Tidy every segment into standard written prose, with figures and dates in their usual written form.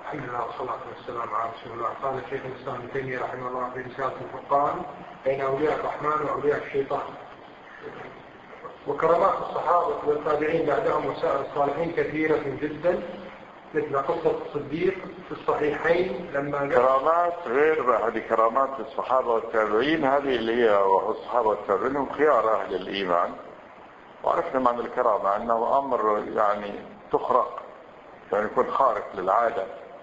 الحمد لله والصلاة والسلام على رسول الله. قال الشيخ الإسلام ابن تيمية رحمه الله في رسالة الفرقان بين أولياء الرحمن وأولياء الشيطان. وكرامات الصحابة والتابعين بعدهم وسائر الصالحين كثيرة جدا، مثل قصة الصديق في الصحيحين لما كرامات غير هذه كرامات الصحابة والتابعين، هذه اللي هي الصحابة والتابعين هم خيار أهل الإيمان. وعرفنا معنى الكرامة أنه أمر يعني تخرق، يعني يكون خارق للعادة،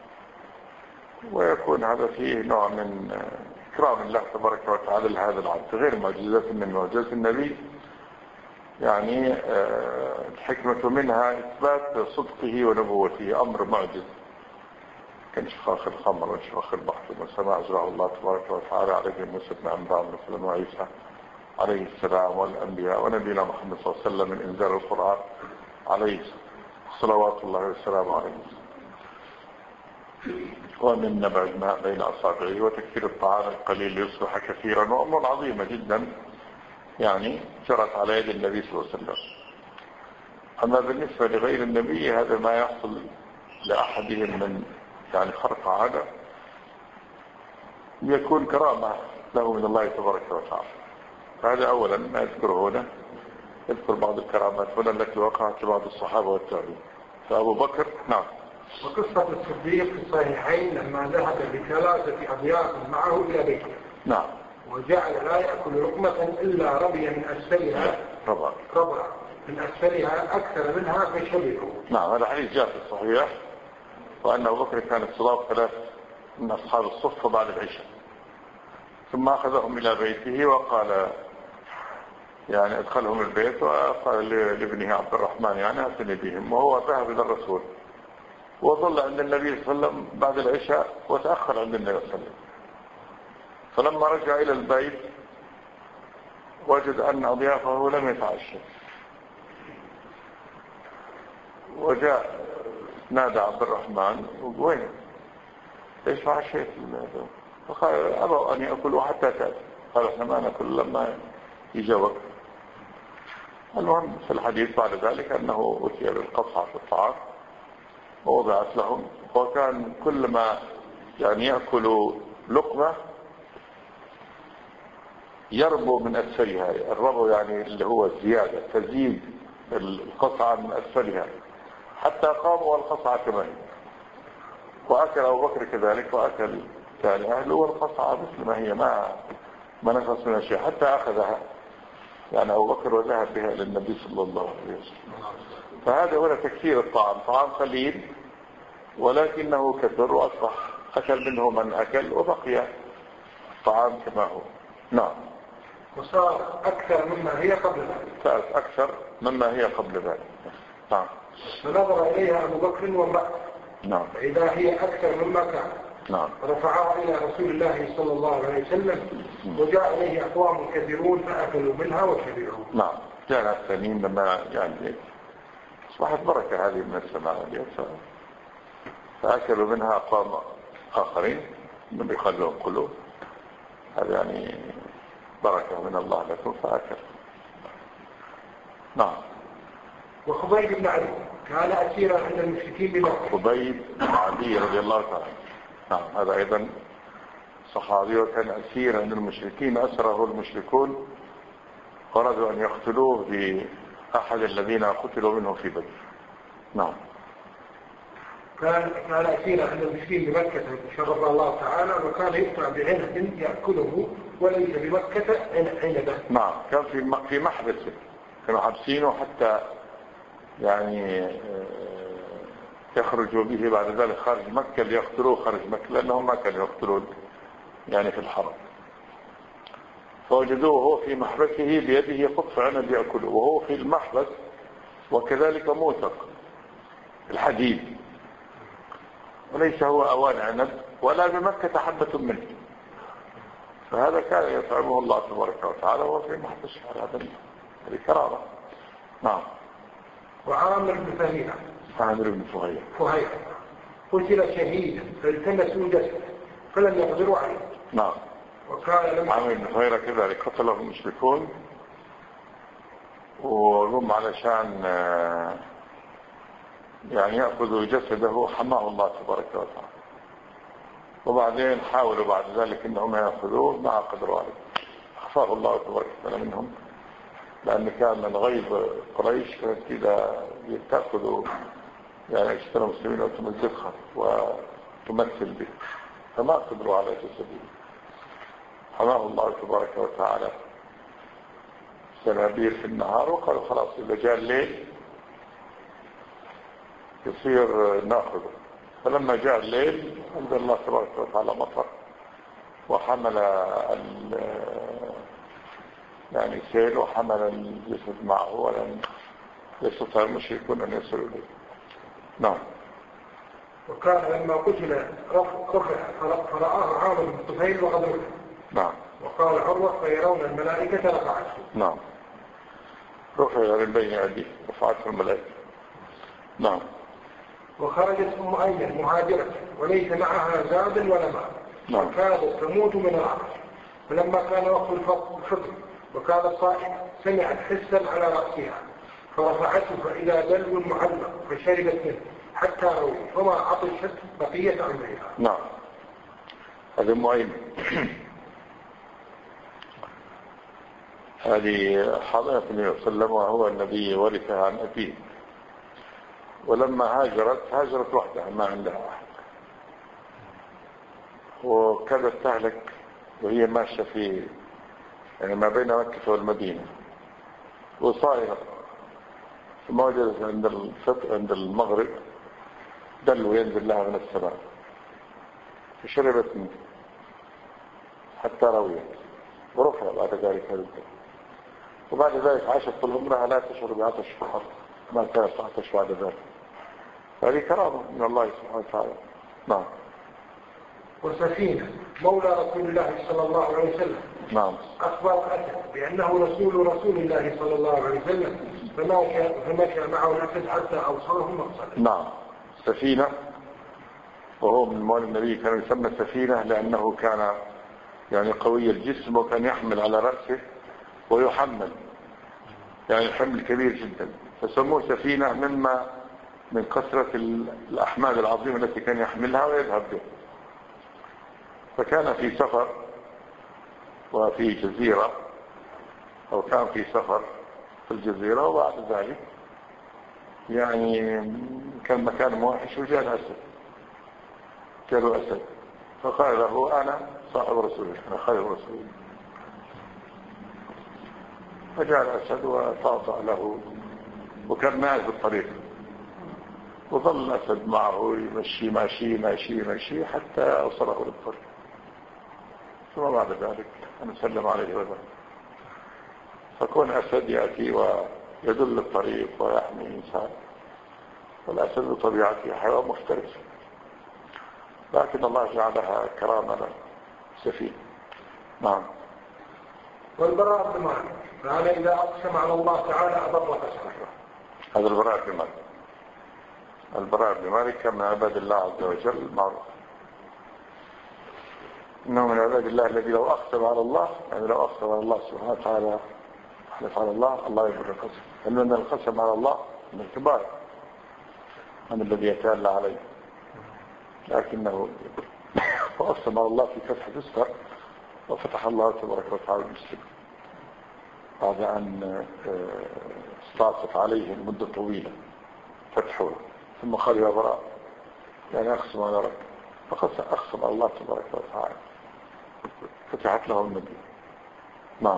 ويكون هذا فيه نوع من إكرام الله تبارك وتعالى لهذا العبد، غير معجزات من معجزات النبي. يعني الحكمة منها إثبات صدقه ونبوته، أمر معجز كانشقاق الخمر وانشقاق البحر والسماء أجراه الله تبارك وتعالى على موسى بن عمران مثل وعيسى عليه السلام والأنبياء ونبينا محمد صلى الله عليه وسلم من إنزال القرآن عليه صلوات الله والسلام عليه، ومن نبع الماء بين أصابعه وتكثير الطعام القليل ليصبح كثيرا، وأمور عظيمة جدا يعني جرت على يد النبي صلى الله عليه وسلم. أما بالنسبة لغير النبي هذا ما يحصل لأحدهم من يعني خرق عادة يكون كرامة له من الله تبارك وتعالى. فهذا أولا ما يذكره هنا، يذكر بعض الكرامات هنا التي وقعت لبعض الصحابة والتابعين. فأبو بكر نعم. وقصة الصديق في الصحيحين لما ذهب بثلاثة أضياف معه إلى بيته نعم، وجعل لا يأكل لقمة إلا ربي من أسفلها ربع من أسفلها أكثر منها فشبعوا. نعم، هذا حديث جاء في الصحيح، وأن أبو بكر كان استضاف 3 من أصحاب الصفة بعد العشاء، ثم أخذهم إلى بيته وقال يعني أدخلهم البيت وقال لابنه عبد الرحمن يعني أتني بهم، وهو ذهب إلى الرسول وظل عند النبي صلى الله عليه وسلم بعد العشاء وتأخر عند النبي صلى الله عليه وسلم. فلما رجع إلى البيت وجد أن أضيافه لم يتعشى، وجاء نادى عبد الرحمن وين ليش ما عشيت؟ فقال أبوا أن يأكلوا حتى تأتي. قال احنا ما نأكل لما يجي وقت. المهم في الحديث بعد ذلك أنه أتي بالقصعة في الطعام ووضعت لهم، وكان كل ما يعني يأكلوا لقمة يربو من أسفلها. الربو يعني اللي هو الزيادة، تزيد القصعة من أسفلها حتى قاموا والقصعة كمان. وأكل أبو بكر كذلك، وأكل كان أهله والقصعة مثل ما هي، ما نقص من شيء حتى أخذها يعني أبو بكر وذهب بها إلى النبي صلى الله عليه وسلم. فهذا هو تكثير الطعام، طعام قليل ولكنه كثر وأصبح أكل منه من أكل وبقي الطعام كما هو. نعم، وصار أكثر مما هي قبل ذلك. صارت أكثر مما هي قبل ذلك. نعم. فنظر إليها أبو بكر وامرأة. نعم. فإذا هي أكثر مما كان. نعم. رفعها إلى رسول الله صلى الله عليه وسلم وجاء إليه أقوام كثيرون فأكلوا منها وشبعوا. نعم. جاء الثانيين لما يعني أصبحت بركة هذه من السماء، فأكلوا منها أقوام آخرين من يخلون قلوب، هذا يعني بركة من الله لكم فأكل. نعم. وخبيب بن عدي كان أسيرا عند المشركين بمكة. خبيب بن عدي رضي الله تعالى. نعم، هذا أيضا صحابي وكان أسيرا عند المشركين، أسره المشركون أرادوا أن يقتلوه بأحد الذين قتلوا منه في بدر. نعم. كان أسيرا عند المشركين بمكة شرف الله تعالى، وكان يقطع بعنب يأكله وليس بمكة عنبا. نعم، كان في محبسه، كانوا حابسينه حتى يعني يخرجوا به بعد ذلك خارج مكة ليقتلوه خارج مكة، لأنهم ما كانوا يقتلون يعني في الحرم. فوجدوه وهو في محبسه بيده قطف عنب يأكله وهو في المحبس، وكذلك موثق الحديد، وليس هو أوان عنب ولا بمكة حبة منه. فهذا كان يطعمه الله تبارك وتعالى وهو في محبس. هذه كرامة. نعم. وعامر بن فهيرة. عامر بن فهيرة قتل شهيدا فالتمسوا جسده فلم يقدروا عليه. نعم. وكان عامر بن فهيرة كذلك قتله المشركون، وهم علشان يعني يأخذوا جسده حماه الله تبارك وتعالى. وبعدين حاولوا بعد ذلك انهم يأخذوه ما قدروا عليه، أخفاه الله تبارك وتعالى منهم، لأن كان من غيب قريش كانت إذا تأخذوا يعني أجساد المسلمين وتمزقها وتمثل به، فما قدروا على جسده، حماه الله تبارك وتعالى سنابير في النهار، وقالوا خلاص إذا جاء الليل يصير ناخذه. فلما جاء الليل أنزل الله تبارك وتعالى مطر وحمل يعني سيل وحمل الجسد معه، ولم يستطيع المشركون أن يصلوا إليه. نعم. وكان لما قتل رفع فرآه عامر بن طفيل وقد رفع. نعم. وقال عروة فيرون الملائكة رفعته. نعم، رفع من بين أيديه، رفعته الملائكة. نعم. وخرجت أم أيمن مهاجرة وليس معها زاد ولا ماء، نعم. وكادت تموت من العطش، فلما كان وقت الفطر وكانت صائمة سمعت حسا على رأسها فرفعته فإذا دلو معلق فشربت منه حتى روي وما عطشت بقية عمرها. نعم. هذا معين. هذه حضرة النبي صلى الله عليه وسلم وهو النبي ورثها عن أبيه، ولما هاجرت وحدها ما عندها أحد، وكادت تهلك وهي ماشية في يعني ما بين مكة والمدينة وصائرة، ثم وجدت عند المغرب دلو ينزل لها من السماء فشربت منه حتى رويت ورفع بعد ذلك هذا الدلو، وبعد ذلك عاشت طول عمرها لا تشعر بعطش في الأرض، ما كانت تعطش بعد ذلك. هذه كرامة من الله سبحانه وتعالى. نعم. وسفينة مولى رسول الله صلى الله عليه وسلم. نعم. أخبر أسد بأنه رسول الله صلى الله عليه وسلم، فمشى معه الأسد حتى أوصله مقصده. نعم. سفينة وهو من مولى النبي كان يسمى سفينة لأنه كان يعني قوي الجسم، وكان يحمل على رأسه ويحمل يعني حمل كبير جدا، فسموه سفينة من كثرة الأحمال العظيمة التي كان يحملها ويذهب بها. فكان في سفر وفي جزيرة، أو كان في سفر في الجزيرة، وبعد ذلك يعني كان مكان موحش وجاء الأسد، جاء أسد فقال له أنا صاحب رسول الله، أنا خير رسول الله. فجاء الأسد وطاطأ له، وكان ماشي في الطريق، وظل الأسد معه يمشي ماشي ماشي ماشي حتى أوصله للطريق، ثم بعد ذلك أنا سلم عليه وذلك. فكون أسد يأتي ويدل الطريق ويحمي إنسان، والأسد بطبيعته حيوان مفترس، لكن الله جعلها كرامة سفينة. نعم. والبراء بن مالك قال إذا أقسم على الله تعالى أبر قسمه. هذا البراء بن مالك. البراء بن مالك كان من عباد الله عز وجل معروف، إنه من عباد الله الذي لو أقسم على الله، يعني لو أقسم على الله سبحانه وتعالى حلف على الله يبر القسم، لأن القسم على الله من الكبار من الذي يتألى عليه، لكنه فأقسم على الله في فتح تذكر، وفتح الله تبارك وتعالى المسلم بعد أن استعصت عليه مدة طويلة فتحه، ثم قال يا براء يعني أقسم على رب، فقد أقسم على الله تبارك وتعالى فتحت له المدينة. نعم.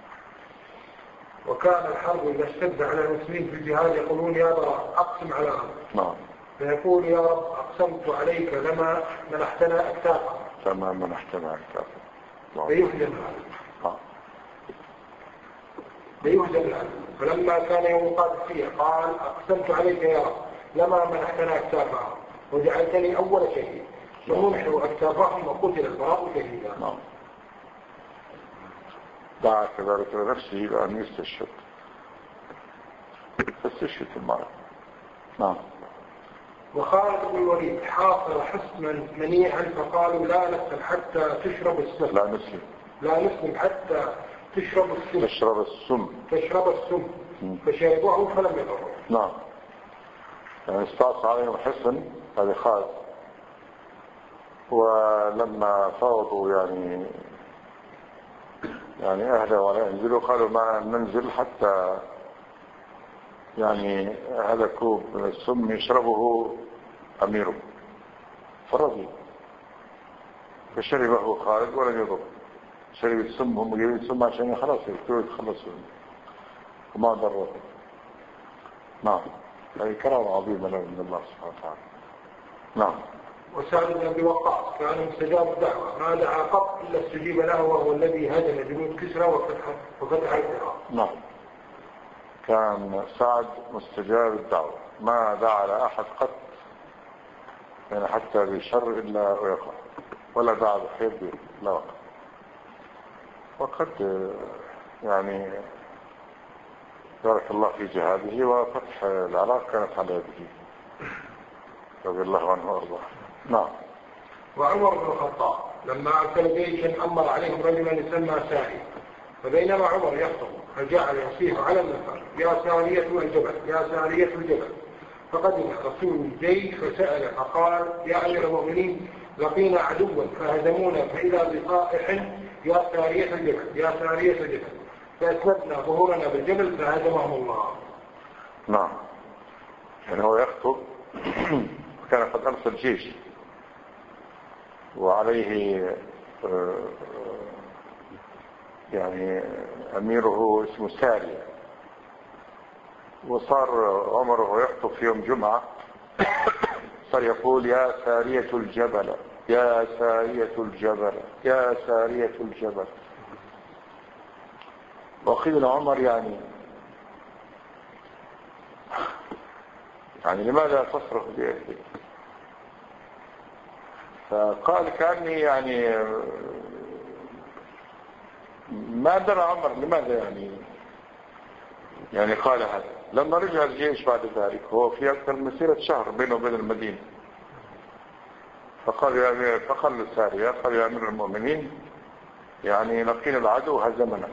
وكان الحرب إذا اشتد على المسلمين في الجهاد يقولون يا براء أقسم على رب. نعم. فيقول يا رب أقسمت عليك لما منحتنا أكتافا. لما منحتنا أكتافا. فيهزم هذا. فلما كان يوم القادسية قال أقسمت عليك يا رب لما منحتنا أكتافا وجعلتني أول شهيد، فمنحوا أكتافهم وقتل البراء شهيدا. نعم. دعا كذلك لنفسه بأن يستشهد فاستشهد المعركة. نعم. وخالد بن الوليد حاصر حصنا منيعا فقالوا لا نسلم حتى تشرب السم. لا نسلم حتى تشرب السم. فشربوه فلم يضره. نعم. يعني استعصى عليهم حصن هذا خاص. ولما فاوضوا يعني أهله ولا ينزلوا قالوا ما ننزل حتى يعني هذا كوب السم يشربه أميره، فرضي فشربه خالد ولم يضر. شرب السم، هم جايبين السم عشان خلاص يقتلوا يتخلصوا وما ضروا. نعم، هذه كرامة عظيمة من الله سبحانه وتعالى. نعم. وسعد بن أبي وقاص كان مستجاب الدعوة، ما دعا قط إلا استجيب له، وهو الذي هدم جنود كسرى وفتح العراق. نعم، كان سعد مستجاب الدعوة، ما دعا لأحد قط يعني حتى بشر إلا ويقع، ولا دعا بخير لا وقع. وقد يعني بارك الله في جهاده، وفتح العراق كانت على يده رضي الله عنه وارضاه. نعم. وعمر بن الخطاب لما أرسل جيشا أمر عليهم رجلا يسمى ساري، فبينما عمر يخطب فجعل يصيح على المنبر: يا سارية الجبل، يا سارية الجبل. فقدم رسول الجيش فسأل فقال: يا أمير المؤمنين، لقينا عدوا فهزمونا، فإذا بصائح: يا سارية الجبل، يا سارية الجبل. فأسندنا ظهورنا بالجبل فهزمهم الله. نعم، يعني هو يخطب كان قد أرسل جيش وعليه يعني أميره اسمه ساري، وصار عمر وهو يخطب في يوم جمعة صار يقول: يا سارية الجبل، يا سارية الجبل، يا سارية الجبل. وقيل عمر يعني لماذا تصرخ بيدك؟ فقال كأني يعني ما درى عمر لماذا يعني قال هذا. لما رجع الجيش بعد ذلك هو في أكثر من مسيرة شهر بينه وبين المدينة، فقال يا أمير، فقال لسارية قال: يا أمير المؤمنين، يعني لقينا العدو هزمنا،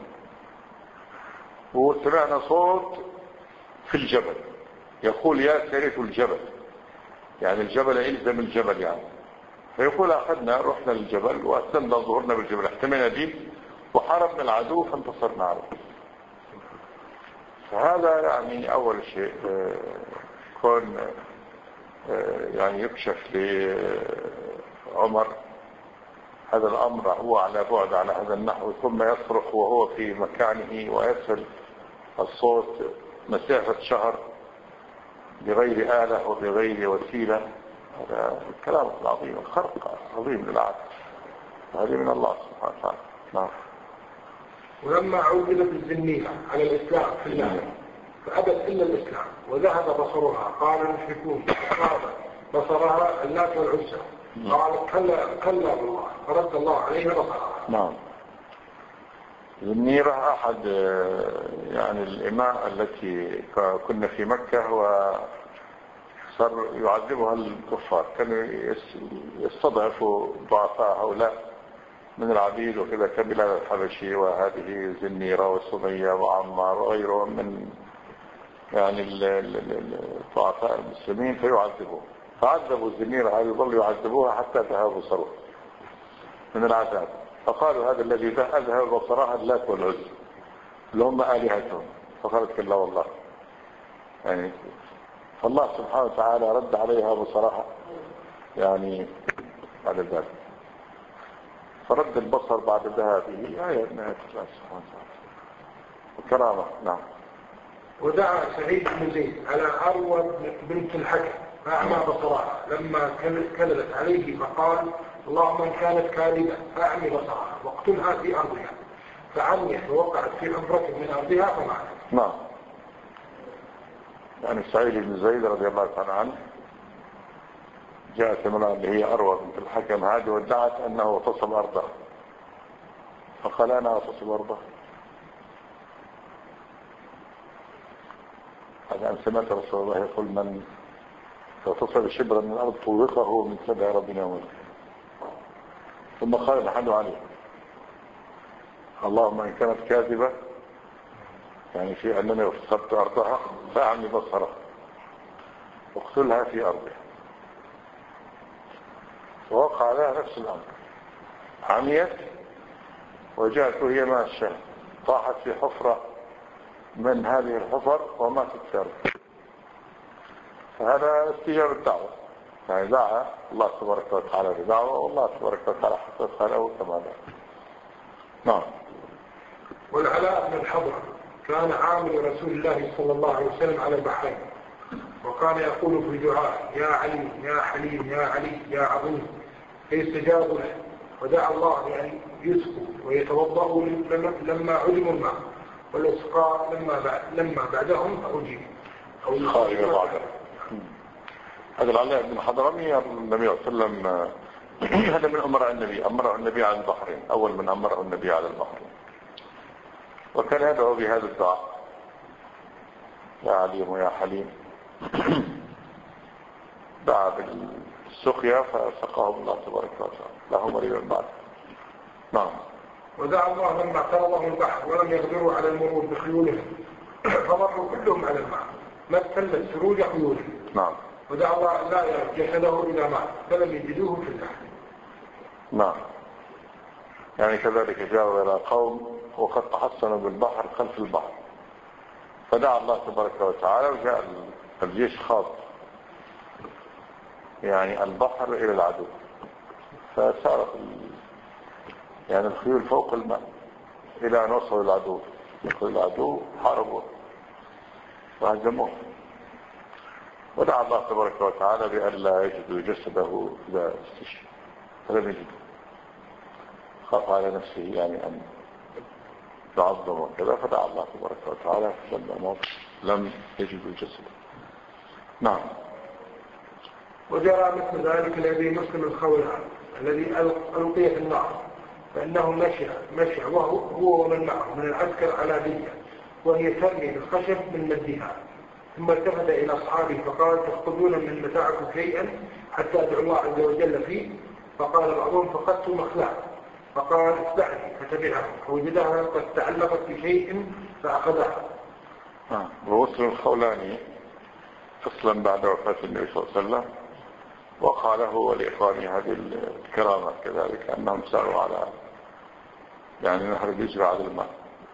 وسمعنا صوت في الجبل يقول: يا سارية الجبل، يعني الجبل يلزم الجبل يعني. فيقول: أخذنا رحنا للجبل وأسلمنا ظهورنا بالجبل، احتمينا به وحاربنا العدو فانتصرنا عليه. فهذا يعني أول شيء كون يعني يكشف لعمر هذا الأمر هو على بعد على هذا النحو، ثم يصرخ وهو في مكانه ويصل الصوت مسافة شهر بغير آلة وبغير وسيلة. هذا الكلام العظيم، الخرق عظيم للعقل، هذه من الله سبحانه وتعالى. نعم. ولما عودت الزنية على الإسلام في الله فأبت إلا الإسلام وذهب بصرها، قال المشركون: أصاب بصرها اللات والعزى. قال: كلا بالله، فرد الله عليه بصرها. نعم. النيرة أحد يعني الإماء التي كنا في مكة وصار يعذبها الكفار، كانوا يستضعفوا ضعفاء هؤلاء من العبيد وكذا كبلاد الحبشي، وهذه زنيرة وسمية وعمار وغيرهم من يعني الضعفاء المسلمين، فيعذبوا. فعذبوا الزنيرة هذه، يظل يعذبوها حتى ذهب بصرها من العذاب. فقالوا: هذا الذي أذهب بصرها اللات والعزى اللي هم آلهتهم. فقالت: كلا والله، يعني فالله سبحانه وتعالى رد عليها بصرها يعني بعد ذلك، فرد البصر بعد ذهابه آية من آيات الله سبحانه وتعالى وكرامة. نعم. ودعا سعيد بن زيد على أروى بنت الحكم فأعمى بصرها لما كذبت عليه، فقال: اللهم إن كانت كاذبة فأعمي بصرها واقتلها في أرضها. فعميت ووقعت في حفرة من أرضها فماتت. نعم. يعني سعيد بن زيد رضي الله تعالى عنه جاءت امرأة اللي هي أروى بنت الحكم هذه وادعت أنه اغتصب أرضها، فقال: أنا اغتصب أرضها؟ هذا أن سمعت رسول الله يقول: من اغتصب شبرا من الأرض طوقه من 7 ربنا يوم. ثم قال نحن عليه: اللهم إن كانت كاذبة يعني في أنني اغتصبت أرضها فأعمي بصرها. اقتلها في أرضها. ووقع لها نفس الأمر، عميت وجاءت وهي ماشية طاحت في حفرة من هذه الحفر وماتت في. فهذا استجاب الدعوة، يعني دعا الله تبارك وتعالى بدعوة، والله تبارك وتعالى حققها له كما دعا. نعم. والعلاء بن الحضر كان عامل رسول الله صلى الله عليه وسلم على البحرين، وكان يقول في دعاء: يا علي يا حليم يا علي يا عظيم، فيستجاب له. ودعا الله يعني يسقوا ويتوضأوا لما علموا الماء، والإسقاء لما بعدهم أجيب أو خارج بعده. هذا العلاء بن حضرمي النبي صلى الله عليه وسلم هذا من أمراء النبي، أمره النبي على البحرين، أول من أمره النبي على البحرين، وكان يدعو بهذا الدعاء: يا عليم ويا حليم. دعا بالسقيا فسقاهم الله تبارك وتعالى له مريضا بعد. نعم. ودعا الله لما اعترضهم البحر ولم يقدروا على المرور بخيولهم فمروا كلهم على الماء ما ابتلت سروج خيولهم. نعم. ودعا الله لا يرى جسده إلى ماء فلم يجدوه في اللحم. نعم. يعني كذلك جاءوا إلى قوم وقد تحصنوا بالبحر خلف البحر، فدعا الله تبارك وتعالى وجاء الجيش خاض يعني البحر إلى العدو، فسارت يعني الخيول فوق الماء إلى أن وصلوا العدو. العدو حاربوه وهزموه، ودعا الله تبارك وتعالى بأن لا يجدوا جسده إذا استشهد، فلم يجدوا، خاف على نفسه يعني أن يعظم وكذا، فدعا الله تبارك وتعالى فلما لم يجدوا جسده. نعم. وجرى مثل ذلك الذي مسلم الخولان الذي ألقي في النار، فإنه مشى وهو ومن معه من العسكر على دية، وهي ترمي بالخشب من مدها، ثم التفت إلى أصحابه فقال: تفقدون من متاعكم شيئا حتى أدعو الله عز وجل فيه؟ فقال بعضهم: فقدت مخلاق. فقال: اتبعني، فتبعه فوجدها قد تعلقت بشيء فأخذها. ومسلم الخولاني أسلم بعد وفاة النبي صلى الله عليه وسلم، وقال له ولإخوانه هذه الكرامة كذلك أنهم ساروا على يعني نهر بيجرى على الماء،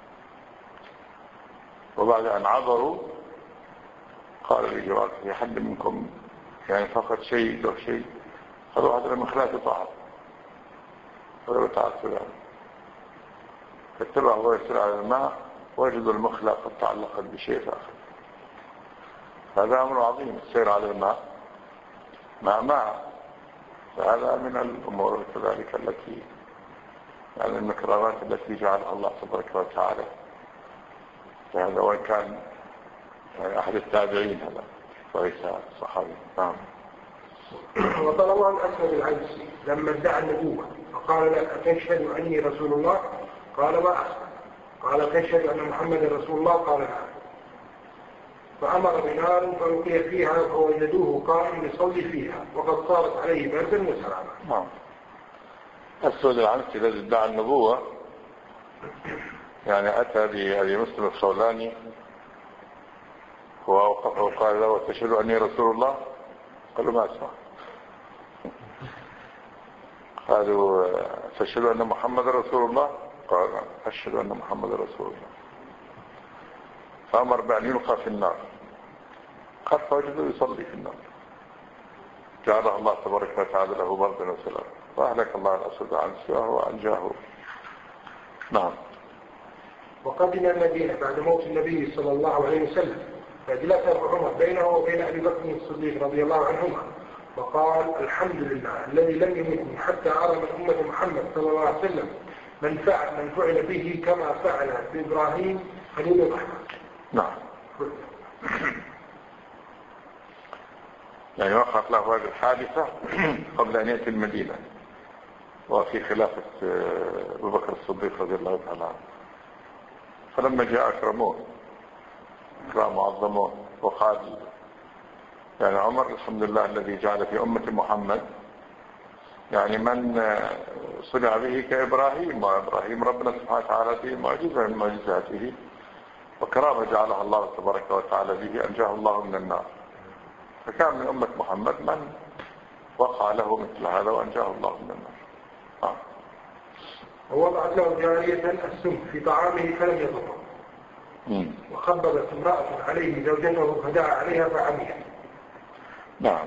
وبعد أن عبروا قال لي جواب: في حد منكم يعني فقط شيء له شيء؟ قالوا: هذا المخلاة طعام. قالوا: تعال فلان. فاتبعوا ويسير على الماء وجدوا المخلاة قد تعلقت بشيء فأخذ. هذا أمر عظيم، السير على الماء ماء، فهذا من الأمور كذلك التي يعني المكرمات التي جعلها الله تبارك وتعالى. فهذا وإن كان يعني أحد التابعين هذا وليس صحابي. نعم. وطلبه الأسود العنسي لما ادعى النبوة فقال: لك أتشهد أني رسول الله؟ قال: ما أسلم. قال: تشهد أن محمد رسول الله؟ قال: نعم. فأمر بنار فألقي فيها فوجدوه قائم يصلي فيها وقد صارت عليه بردا وسلاما. نعم. الأسود العنسي الذي ادعى النبوة يعني أتى بأبي مسلم الخولاني ووقفه وقال له: تشهد أني رسول الله؟ قالوا: ما أسمع. قالوا: تشهد أن محمد رسول الله؟ قال: أشهد أن محمد رسول الله. فأمر بأن يلقى في النار، قد فوجدوا يصلي في النار، جعله الله تبارك وتعالى له بردا وسلام، وأهلك الله الأسود العنسي وهو أنجاه. نعم. وقدم المدينة بعد موت النبي صلى الله عليه وسلم، فجلسه عمر بينه وبين أبي بكر الصديق رضي الله عنهما، وقال: الحمد لله الذي لم يمتني حتى أرى من أمة محمد صلى الله عليه وسلم من فعل به كما فعل بإبراهيم خليل الرحمن. نعم. يعني وقعت له هذه الحادثة قبل أن يأتي المدينة، وفي خلافة أبو بكر الصديق رضي الله تعالى عنه. فلما جاء أكرموه وعظموه، وقال يعني عمر: الحمد لله الذي جعل في أمة محمد يعني من صنع به كإبراهيم، وإبراهيم ربنا سبحانه وتعالى به معجزة من معجزاته وكرامة جعلها الله تبارك وتعالى به، أنجاه الله من النار. فكان من أمة محمد من وقع له مثل هذا وأنجاه الله من النار. ووضعت له جارية السم في طعامه فلم يضره، وخببت امرأة عليه زوجته فدعا عليها فعميت. نعم.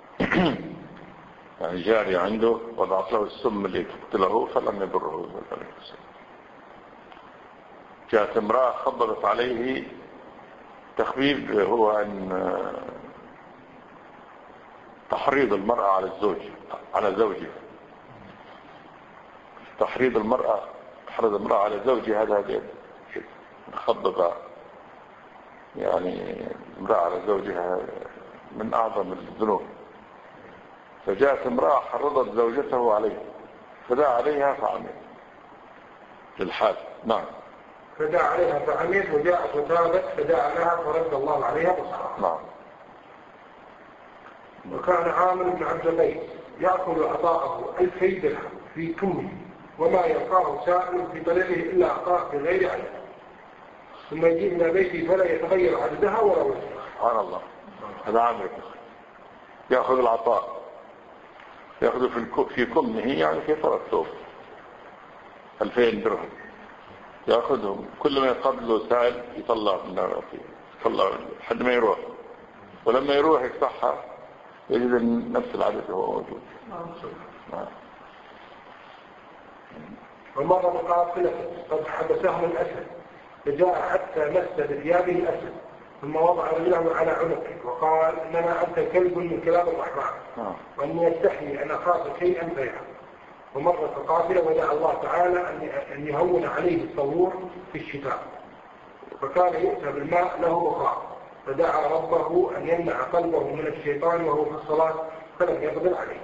يعني جاري عنده وضعت له السم اللي تقتله فلم يضره. جاءت امرأة خببت عليه، تخبيب هو أن تحريض المرأة على الزوج على زوجها، تحريض المرأة تحرض المرأة على زوجها، هذا خبب يعني امرأة على زوجها من أعظم الذنوب. فجاءت امرأة حرضت زوجته عليه فدعا عليها فعميت للحال. نعم. فدعا عليها فعميت وجاءت وتابت فدعا لها فرد الله عليها بصرها. نعم. وكان عامر بن عبد القيس يأكل عطاءه 2000 درهم في كمه وما يلقاه سائل في طريقه إلا أعطاه بغير عدد، ثم يجي إلى بيتي فلا يتغير عددها ولا وزنها. سبحان الله. هذا عامر يأخذ العطاء، يأخذ في كمه يعني في طرف ثوب 2000 درهم يأخذهم، كل ما يقابله سائل يطلع من يطلع لحد ما يروح، ولما يروح يفتحها يجد نفس العدد هو موجود. ومر بقافلة قد حبسهم الأسد فجاء حتى مس بثيابه الأسد ثم وضع رجله على عنقه وقال إنما أنت كلب من كلاب الرحمن وأني يستحي أن أخاف شيئا غيره. ومرت القافلة ودعا الله تعالى أن يهون عليه الطهور في الشتاء، فكان يؤتى بالماء له بخار، فدعا ربه أن يمنع قلبه من الشيطان وهو في الصلاة فلم يقدر عليه.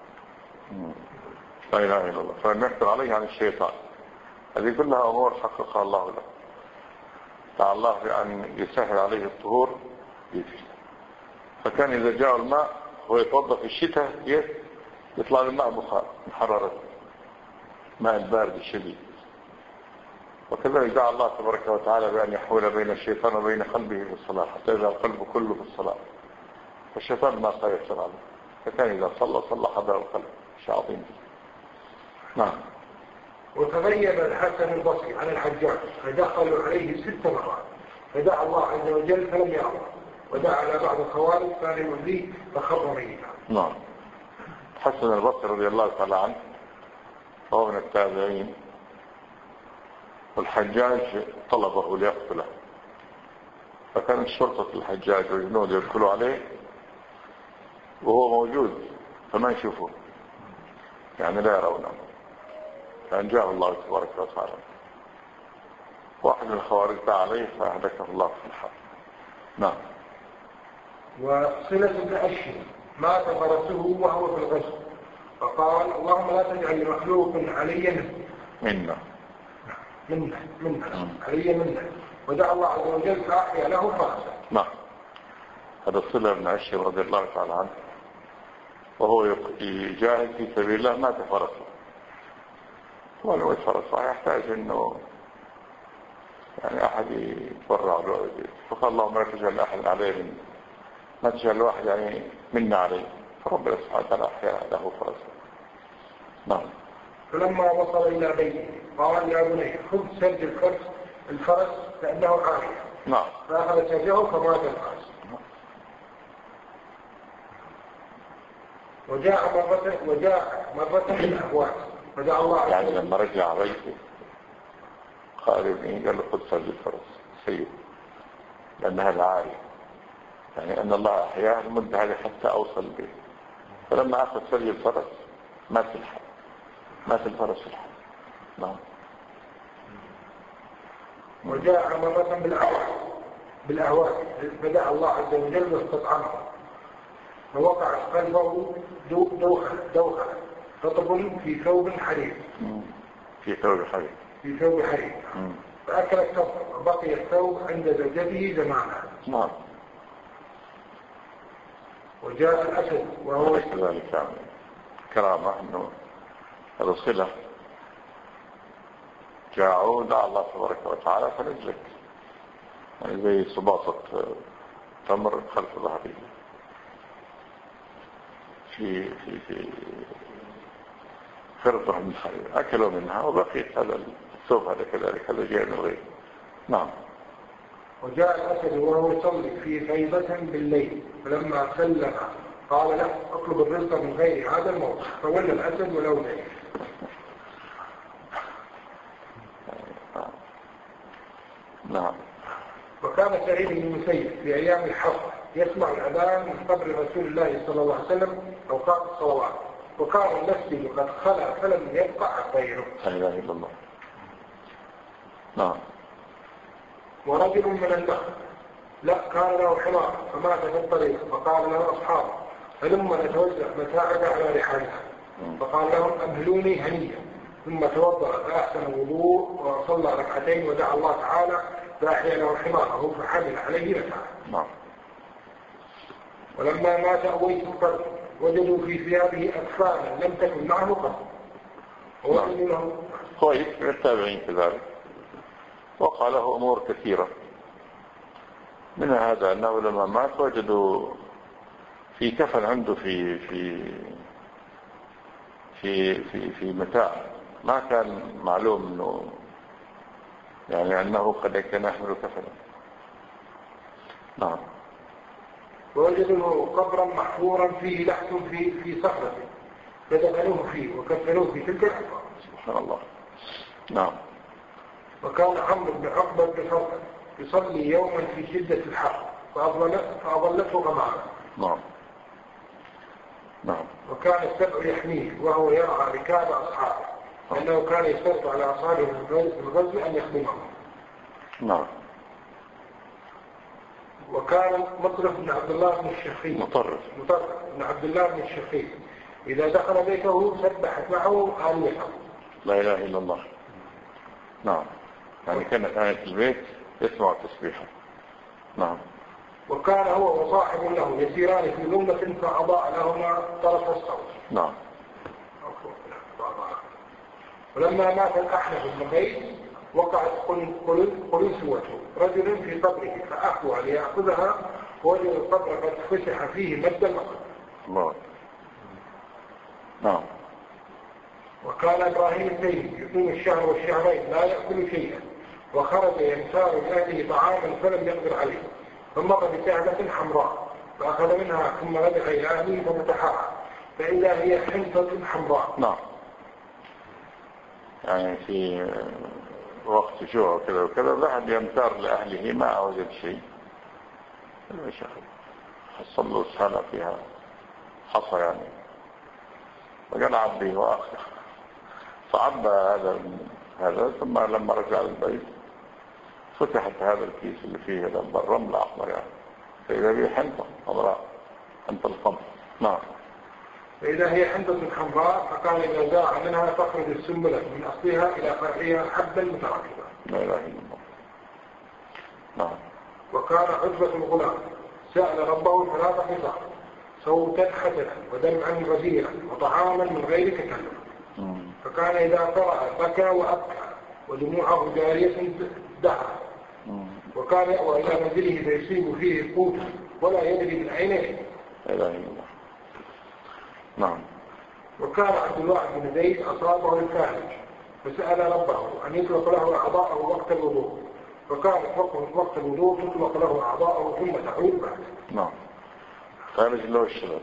لا إله إلا الله. فلم يقدر عليه عن الشيطان. هذه كلها أمور حققها الله له. دعا الله بأن يسهل عليه الطهور يجري. فكان إذا جاء الماء هو يتوضا في الشتاء يطلع الماء بخار من حرارته، ماء البارد الشديد. وكذلك دعا الله تبارك وتعالى بأن يحول بين الشيطان وبين قلبه في الصلاة حتى إذا القلب كله في الصلاة فالشيطان ما سيطر عليه، فكان إذا صلى حضر القلب. شيء عظيم. نعم. وتغيب الحسن البصري عن الحجاج فدخلوا عليه 6 مرات فدعا الله عز وجل فلم يرضى، ودعا على بعض الخوارج كان يؤذيه فخر ميتا. نعم. الحسن البصري رضي الله تعالى عنه وهو من التابعين، والحجاج طلبه ليقتله، فكانت شرطة الحجاج والجنود يدخلوا عليه وهو موجود فما يشوفوه، يعني لا يرونه، فأنجاه الله تبارك وتعالى. واحد من الخوارج دعا عليه فأهلكه الله في الحرب. نعم. وصلة بن أشهر مات فرسه وهو في الغزو فقال اللهم لا تجعل لمخلوق علي منا علي منا، ودعا الله عز وجل فأحيا له فرسه. نعم. هذا صلة بن أشهر رضي الله تعالى عنه وهو يجاهد في سبيل الله مات فرسه. ولو فرسه يحتاج انه يعني احد يتبرع له، فقال اللهم لا تجعل احد عليه ما تجعل الواحد يعني منا عليه، فربنا سبحانه وتعالى احيا له فرسه. نعم. فلما وصل الى بيته قال يا بني خذ سرج الفرس فانه عارف. نعم. فاخذ سرجه فمات الفرس. وجاء مرة بالأهوات فدعا الله يعني لما رجع بيته قال ابني قال له خذ سرج الفرس سيد، لأن هذا عارف يعني أن الله أحياه المدة هذه حتى أوصل به. فلما أخذ سرج الفرس مات الفرس في الحال. نعم. وجاء مرة بالأهوات فدعا الله عز وجل واستطعمه فوقع قلبه دوخة رطب في ثوب حرير فأكل الثوب وبقي الثوب عند زوجته زمانا. نعم. وجاء الأسد وهو كذلك كرامة أنه الرسولة جاءوا دعا الله تبارك وتعالى فنزلت يعني زي سباطة تمر خلف ظهره في خرطة من خير أكلوا منها وبقيت هذا الثوب هذا كذلك، هذا جاء من الغير. نعم. وجاء الأسد وهو يصلي في غيبة بالليل، فلما سلم قال له اطلب الرزق من غير هذا الموضع، فولى الأسد ولو ذلك. نعم. وكان سعيد بن المسيب في أيام الحرب يسمع الأذان من قبر رسول الله صلى الله عليه وسلم أوقات الصلوات، وكان المسجد قد خلى فلم يبقى غيره. لا إله إلا الله. نعم. ورجل من النخل لا كان له حمار فمات في الطريق، فقال له أصحابه فلما نتوزع متاعك على رحالها، فقال لهم أمهلوني هنيا، ثم توضأ فأحسن الوضوء وصلى ركعتين ودعا الله تعالى فأحيا له حماره فحمل عليه متاعه. نعم. ولما مات أويس القرن وجدوا في ثيابه أكفانا لم تكن معه قط، ووجدوا له كويس من التابعين كذلك، وقع له أمور كثيرة، من هذا أنه لما مات وجدوا في كفن عنده في متاع، ما كان معلوم أنه يعني أنه قد كان يحمل كفنا. نعم. ووجدوا قبرا محفورا فيه لحد في صخرة فدفنوه فيه وكفنوه في تلك الحفرة. سبحان الله. نعم. وكان عمرو بن عقبة بن فرقة يصلي يوما في شدة الحر فأضلته غمامة. نعم. نعم. وكان السبع يحميه وهو يرعى ركاب أصحابه، لأنه كان يشترط على أصحابه في الغزو أن يخدمهم. نعم. وكان مطرف بن عبد الله بن الشخير مطرف بن عبد الله بن الشخير إذا دخل بيته سبحت معه آليته. لا إله إلا الله. نعم. يعني كان في البيت يسمع تسبيحه. نعم. وكان هو وصاحب له يسيران في ظلمة فأضاء لهما طرف الصوت. نعم. ولما مات الأحنف بن قيس وقعت قلنسوته رجل في قبره فأحوى ليأخذها ووجد القبر قد فسح فيه مد المقر. الله. نعم. وكان إبراهيم التيمي يقوم الشهر والشهرين لا يأكل شيئا، وخرج ينسار لأهله طعاما فلم يقدر عليه، فمر بكعبة حمراء فأخذ منها ثم رجع إلى أهله ففتحها فإذا هي حنطة حمراء. نعم. يعني في وقت جوع وكذا وكذا ذهب ينتار لأهله ما وجد شيء، حصل له سهلة فيها حصى يعني، وقال عبي وآخر فعبى هذا ثم لما رجع البيت فتحت هذا الكيس اللي فيه الرمل أحمر يعني، فإذا هي حنطة حمراء، حنطة القمر. نعم. فإذا هي حنطة حمراء فكان إذا زاع منها تخرج السنبلة من أصلها إلى فرعها حبا متراكبا. لا إله إلا الله. نعم. وكان عتبة الغلام سأل ربه 3 خصال: صوتا حسنا ودمعا غزيرا وطعاما من غير تكلف. فكان إذا قرأ بكى وأبكى ودموعه جارية دهر، وكان يأوى إلى منزله فيصيب فيه قوت ولا يدري من أين يأتي. لا إله إلا الله. نعم. وكان عبد الواحد بن زيد أصابه الفالج فسأل ربه أن يطلق له أعضاءه وقت الوضوء، فكانت وقت الوضوء تطلق له أعضاءه ثم تعود بعد. نعم. فالج له الشباب،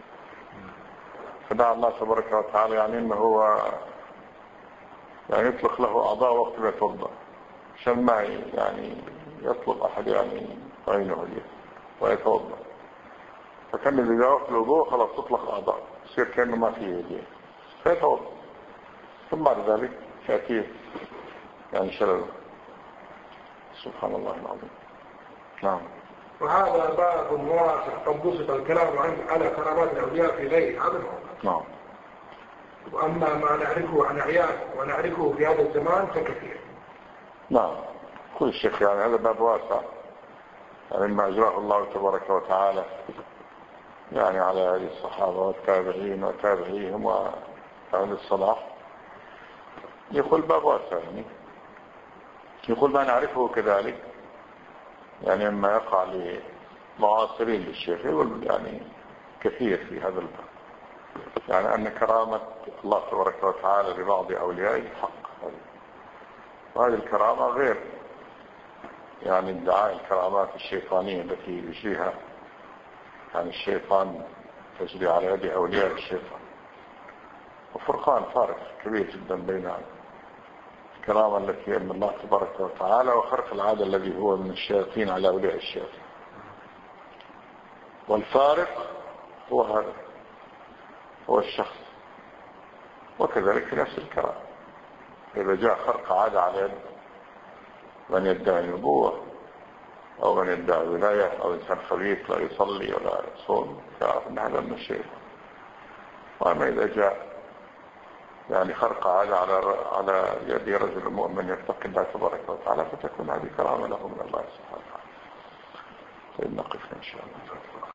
فدعا الله تبارك وتعالى يعني إنه هو يعني يطلق له أعضاء وقت ما يتوضأ، عشان ما يعني يطلق أحد يعني عينه ليه ويتوضأ، فكان إذا وقت الوضوء خلاص تطلق أعضاء يصير كأنه ما فيه يديه فيتوضأ، ثم بعد ذلك يأتيه يعني شلل. سبحان الله العظيم. نعم. وهذا باب واسع قد بسط الكلام على كرامات الأولياء في غير هذا الموضوع. نعم. وأما ما نعرفه عن أعيان ونعرفه في هذا الزمان فكثير. نعم. كل شيخ يعني هذا باب واسع يعني ما أجراه الله تبارك وتعالى يعني على هذه الصحابة والتابعين وتابعيهم وأهل الصلاح، يقول باب واسع يعني يقول ما نعرفه كذلك يعني ما يقع لمعاصرين للشيخ يقول يعني كثير في هذا الباب. يعني أن كرامة الله تبارك وتعالى لبعض أوليائه حق، وهذه الكرامة غير يعني ادعاء الكرامات الشيطانية التي يجريها يعني الشيطان تجري على يد أولياء الشيطان. وفرقان فارق كبير جدا بين الكرامة التي من الله تبارك وتعالى وخرق العادة الذي هو من الشياطين على أولياء الشيطان. والفارق هو هذا، هو الشخص. وكذلك في نفس الكرامة، إذا جاء خرق عادة على يد من يدعي النبوة أو من يدعي ولاية أو إنسان خبيث لا يصلي ولا يصوم، يعرف أن هذا من الشيطان. وأما إذا جاء يعني خرق عادة على يد رجل مؤمن يتقي الله تبارك وتعالى، فتكون هذه كرامة له من الله سبحانه وتعالى. طيب نقف إن شاء الله.